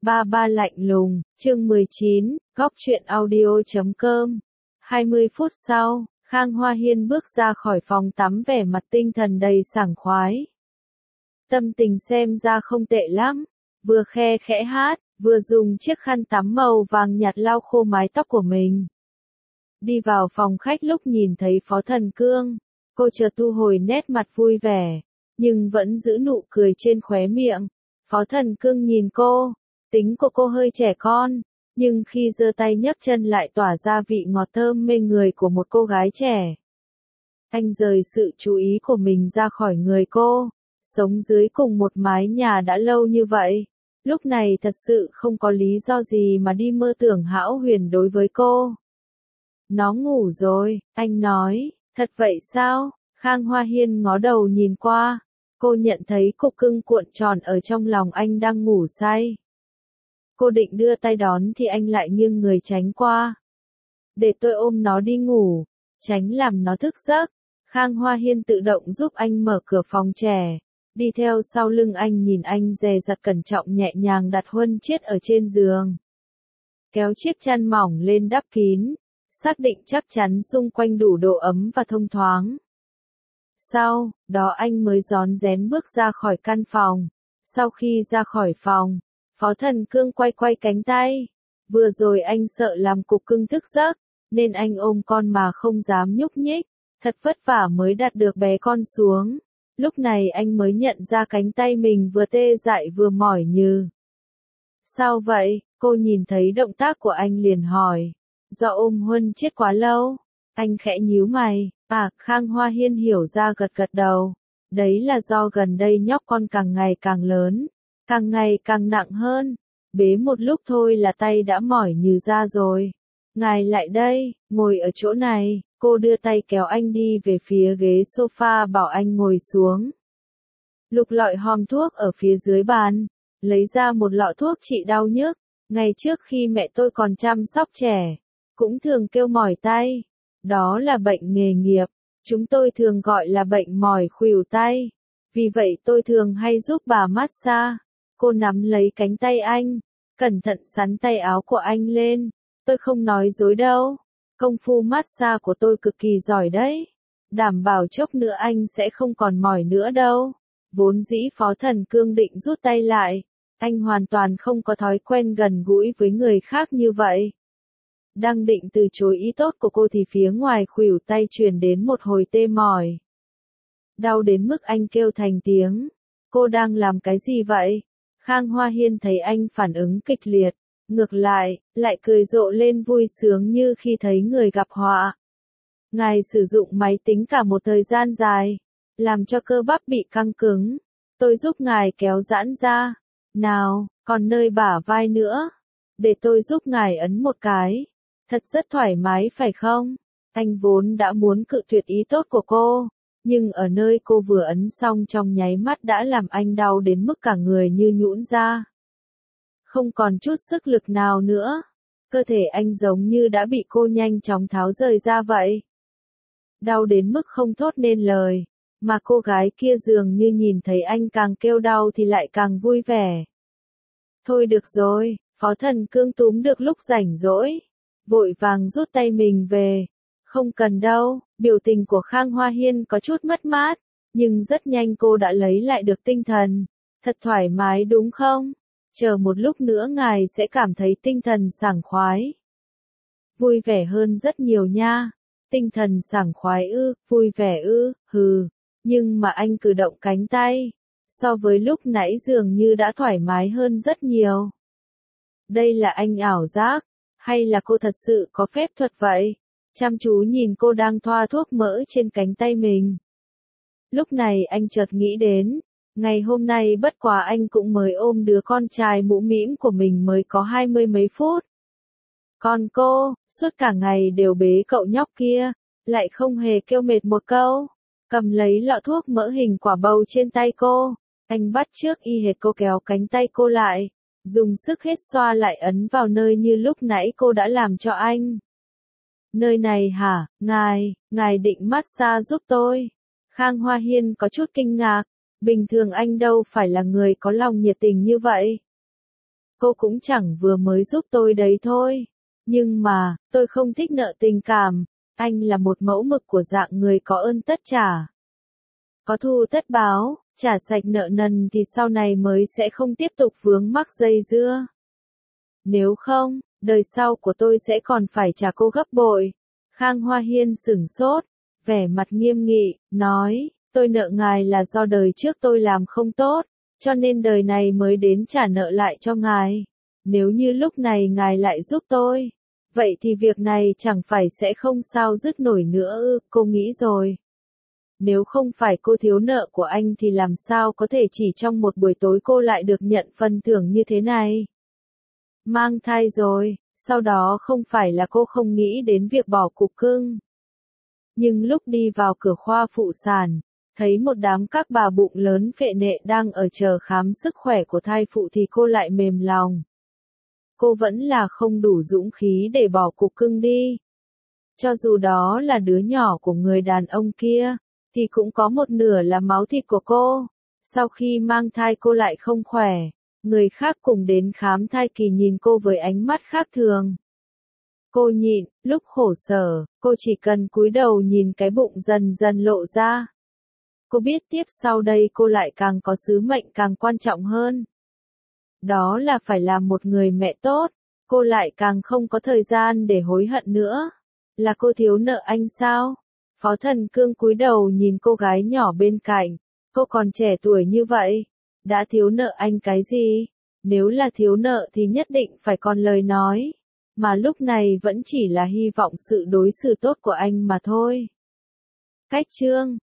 Ba ba lạnh lùng, chương 19, góc truyện audio.com. 20 phút sau, Khang Hoa Hiên bước ra khỏi phòng tắm vẻ mặt tinh thần đầy sảng khoái. Tâm tình xem ra không tệ lắm, vừa khe khẽ hát, vừa dùng chiếc khăn tắm màu vàng nhạt lau khô mái tóc của mình. Đi vào phòng khách lúc nhìn thấy Phó Thần Cương, cô chợt thu hồi nét mặt vui vẻ, nhưng vẫn giữ nụ cười trên khóe miệng. Phó Thần Cương nhìn cô, tính của cô hơi trẻ con, nhưng khi giơ tay nhấc chân lại tỏa ra vị ngọt thơm mê người của một cô gái trẻ. Anh rời sự chú ý của mình ra khỏi người cô, sống dưới cùng một mái nhà đã lâu như vậy. Lúc này thật sự không có lý do gì mà đi mơ tưởng hão huyền đối với cô. Nó ngủ rồi, anh nói, thật vậy sao? Khang Hoa Hiên ngó đầu nhìn qua, cô nhận thấy cục cưng cuộn tròn ở trong lòng anh đang ngủ say. Cô định đưa tay đón thì anh lại nghiêng người tránh qua. Để tôi ôm nó đi ngủ, tránh làm nó thức giấc. Khang Hoa Hiên tự động giúp anh mở cửa phòng trẻ, đi theo sau lưng anh nhìn anh dè dặt cẩn trọng nhẹ nhàng đặt huân chiết ở trên giường. Kéo chiếc chăn mỏng lên đắp kín, xác định chắc chắn xung quanh đủ độ ấm và thông thoáng. Sau đó anh mới rón rén bước ra khỏi căn phòng. Sau khi ra khỏi phòng, Phó Thần Cương quay quay cánh tay. Vừa rồi anh sợ làm cục cưng thức giấc, nên anh ôm con mà không dám nhúc nhích. Thật vất vả mới đặt được bé con xuống. Lúc này anh mới nhận ra cánh tay mình vừa tê dại vừa mỏi nhừ. Sao vậy? Cô nhìn thấy động tác của anh liền hỏi. Do ôm huân chiết quá lâu. Anh khẽ nhíu mày. Khang Hoa Hiên hiểu ra gật gật đầu. Đấy là do gần đây nhóc con càng ngày càng lớn, càng ngày càng nặng hơn. Bế một lúc thôi là tay đã mỏi nhừ ra rồi. Ngài lại đây, ngồi ở chỗ này. Cô đưa tay kéo anh đi về phía ghế sofa bảo anh ngồi xuống. Lục lọi hòm thuốc ở phía dưới bàn, lấy ra một lọ thuốc trị đau nhức. Ngày trước khi mẹ tôi còn chăm sóc trẻ, cũng thường kêu mỏi tay. Đó là bệnh nghề nghiệp, chúng tôi thường gọi là bệnh mỏi khuỷu tay. Vì vậy tôi thường hay giúp bà massage. Cô nắm lấy cánh tay anh, cẩn thận xắn tay áo của anh lên. Tôi không nói dối đâu, công phu massage của tôi cực kỳ giỏi đấy. Đảm bảo chốc nữa anh sẽ không còn mỏi nữa đâu. Vốn dĩ Phó Thần Cương định rút tay lại, anh hoàn toàn không có thói quen gần gũi với người khác như vậy. Đang định từ chối ý tốt của cô thì phía ngoài khuỷu tay truyền đến một hồi tê mỏi. Đau đến mức anh kêu thành tiếng. Cô đang làm cái gì vậy? Khang Hoa Hiên thấy anh phản ứng kịch liệt, ngược lại cười rộ lên vui sướng như khi thấy người gặp họa. Ngài sử dụng máy tính cả một thời gian dài, làm cho cơ bắp bị căng cứng. Tôi giúp ngài kéo giãn ra. Nào, còn nơi bả vai nữa. Để tôi giúp ngài ấn một cái. Thật rất thoải mái phải không? Anh vốn đã muốn cự tuyệt ý tốt của cô, nhưng ở nơi cô vừa ấn xong trong nháy mắt đã làm anh đau đến mức cả người như nhũn ra. Không còn chút sức lực nào nữa. Cơ thể anh giống như đã bị cô nhanh chóng tháo rời ra vậy. Đau đến mức không thốt nên lời, mà cô gái kia dường như nhìn thấy anh càng kêu đau thì lại càng vui vẻ. Thôi được rồi, Phó Thần Cương túm được lúc rảnh rỗi, vội vàng rút tay mình về. Không cần đâu, biểu tình của Khang Hoa Hiên có chút mất mát, nhưng rất nhanh cô đã lấy lại được tinh thần. Thật thoải mái đúng không? Chờ một lúc nữa ngài sẽ cảm thấy tinh thần sảng khoái. Vui vẻ hơn rất nhiều nha. Tinh thần sảng khoái ư, vui vẻ ư, hừ. Nhưng mà anh cử động cánh tay, so với lúc nãy dường như đã thoải mái hơn rất nhiều. Đây là anh ảo giác, hay là cô thật sự có phép thuật vậy? Chăm chú nhìn cô đang thoa thuốc mỡ trên cánh tay mình. Lúc này anh chợt nghĩ đến, ngày hôm nay bất quá anh cũng mới ôm đứa con trai mũ mĩm của mình mới có 20 mấy phút. Còn cô, suốt cả ngày đều bế cậu nhóc kia, lại không hề kêu mệt một câu. Cầm lấy lọ thuốc mỡ hình quả bầu trên tay cô, anh bắt chước y hệt cô kéo cánh tay cô lại, dùng sức hết xoa lại ấn vào nơi như lúc nãy cô đã làm cho anh. Nơi này hả, ngài định massage giúp tôi? Khang Hoa Hiên có chút kinh ngạc, bình thường anh đâu phải là người có lòng nhiệt tình như vậy. cô cũng chẳng vừa mới giúp tôi đấy thôi. Nhưng mà, tôi không thích nợ tình cảm, anh là một mẫu mực của dạng người có ơn tất trả. Có thù tất báo, trả sạch nợ nần thì sau này mới sẽ không tiếp tục vướng mắc dây dưa. Nếu không, đời sau của tôi sẽ còn phải trả cô gấp bội. Khang Hoa Hiên sửng sốt, vẻ mặt nghiêm nghị, nói, tôi nợ ngài là do đời trước tôi làm không tốt, cho nên đời này mới đến trả nợ lại cho ngài. Nếu như lúc này ngài lại giúp tôi, vậy thì việc này chẳng phải sẽ không sao dứt nổi nữa ư, cô nghĩ rồi. Nếu không phải cô thiếu nợ của anh thì làm sao có thể chỉ trong một buổi tối cô lại được nhận phần thưởng như thế này. Mang thai rồi, sau đó không phải là cô không nghĩ đến việc bỏ cục cưng. Nhưng lúc đi vào cửa khoa phụ sản, thấy một đám các bà bụng lớn phệ nệ đang ở chờ khám sức khỏe của thai phụ thì cô lại mềm lòng. Cô vẫn là không đủ dũng khí để bỏ cục cưng đi. Cho dù đó là đứa nhỏ của người đàn ông kia, thì cũng có một nửa là máu thịt của cô. Sau khi mang thai cô lại không khỏe, người khác cùng đến khám thai kỳ nhìn cô với ánh mắt khác thường. Cô nhịn, lúc khổ sở, cô chỉ cần cúi đầu nhìn cái bụng dần dần lộ ra. Cô biết tiếp sau đây cô lại càng có sứ mệnh càng quan trọng hơn. Đó là phải làm một người mẹ tốt, cô lại càng không có thời gian để hối hận nữa. Là cô thiếu nợ anh sao? Phó Thần Cương cúi đầu nhìn cô gái nhỏ bên cạnh, cô còn trẻ tuổi như vậy, đã thiếu nợ anh cái gì? Nếu là thiếu nợ thì nhất định phải còn lời nói, mà lúc này vẫn chỉ là hy vọng sự đối xử tốt của anh mà thôi. Cách chương